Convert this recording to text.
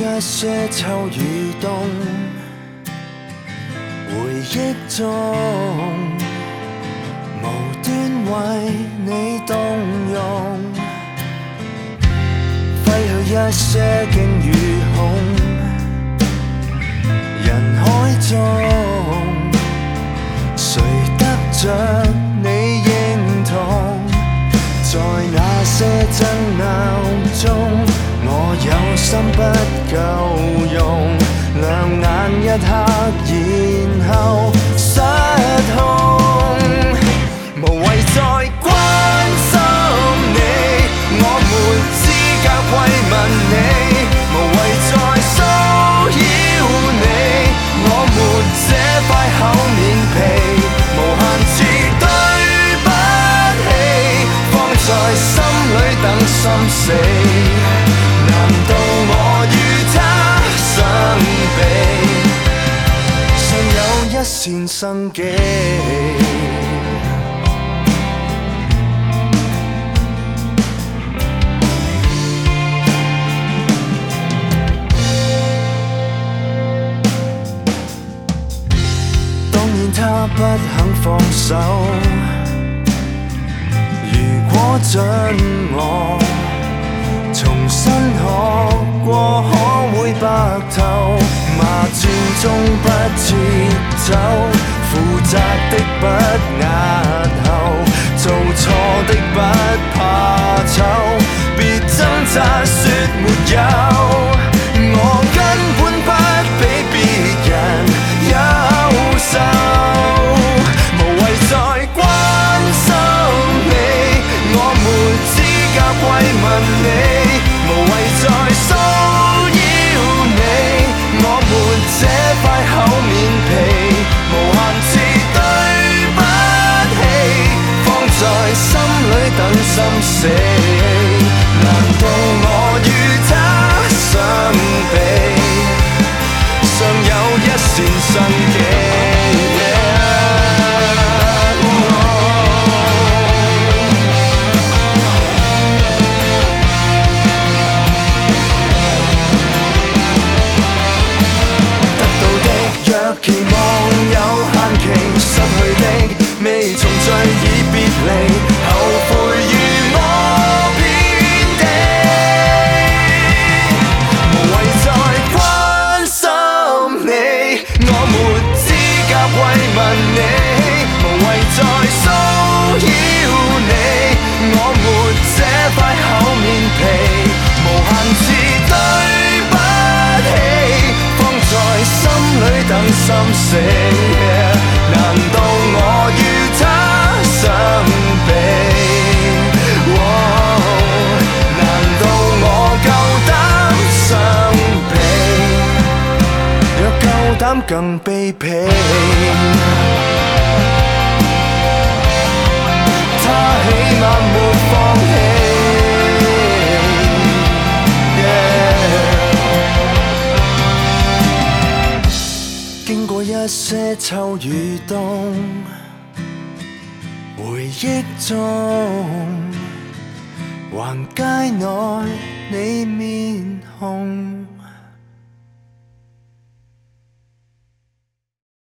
一些秋與冬，回憶中無端為你動容，揮去一些驚與恐，人海中誰得着你認同？在那些爭拗中，我有心不夠用，亮眼一刻，然後失控，無謂再關心你，我沒資格慰問你，無謂再騷擾你，我沒這塊厚面皮，無限次對不起，放在心裏等心死。難道我與他相比，尚有一線生機？當然他不肯放手，如果准我重新學過，可會白頭？罵戰中不撤走，負責的不押後，做錯的不怕醜，別掙扎說沒有，我根本不比別人優秀，無謂再關心你，我沒資格慰問你，無謂再騷擾你，我沒這塊厚面皮，無限次對不起，放在心裏等心死。難道我與他相比，尚有一線生機？期望有限期，失去的未重聚已別離，後悔與我遍地，無謂再關心你，我沒資格慰問你，無謂再騷擾你，我沒這塊厚面皮，無限次對不起，放在心裏等心死。難道我與他相比？難道我夠膽相比？若夠膽更卑鄙，他起碼沒放棄。經過一些秋與冬，回憶中橫街內你面紅。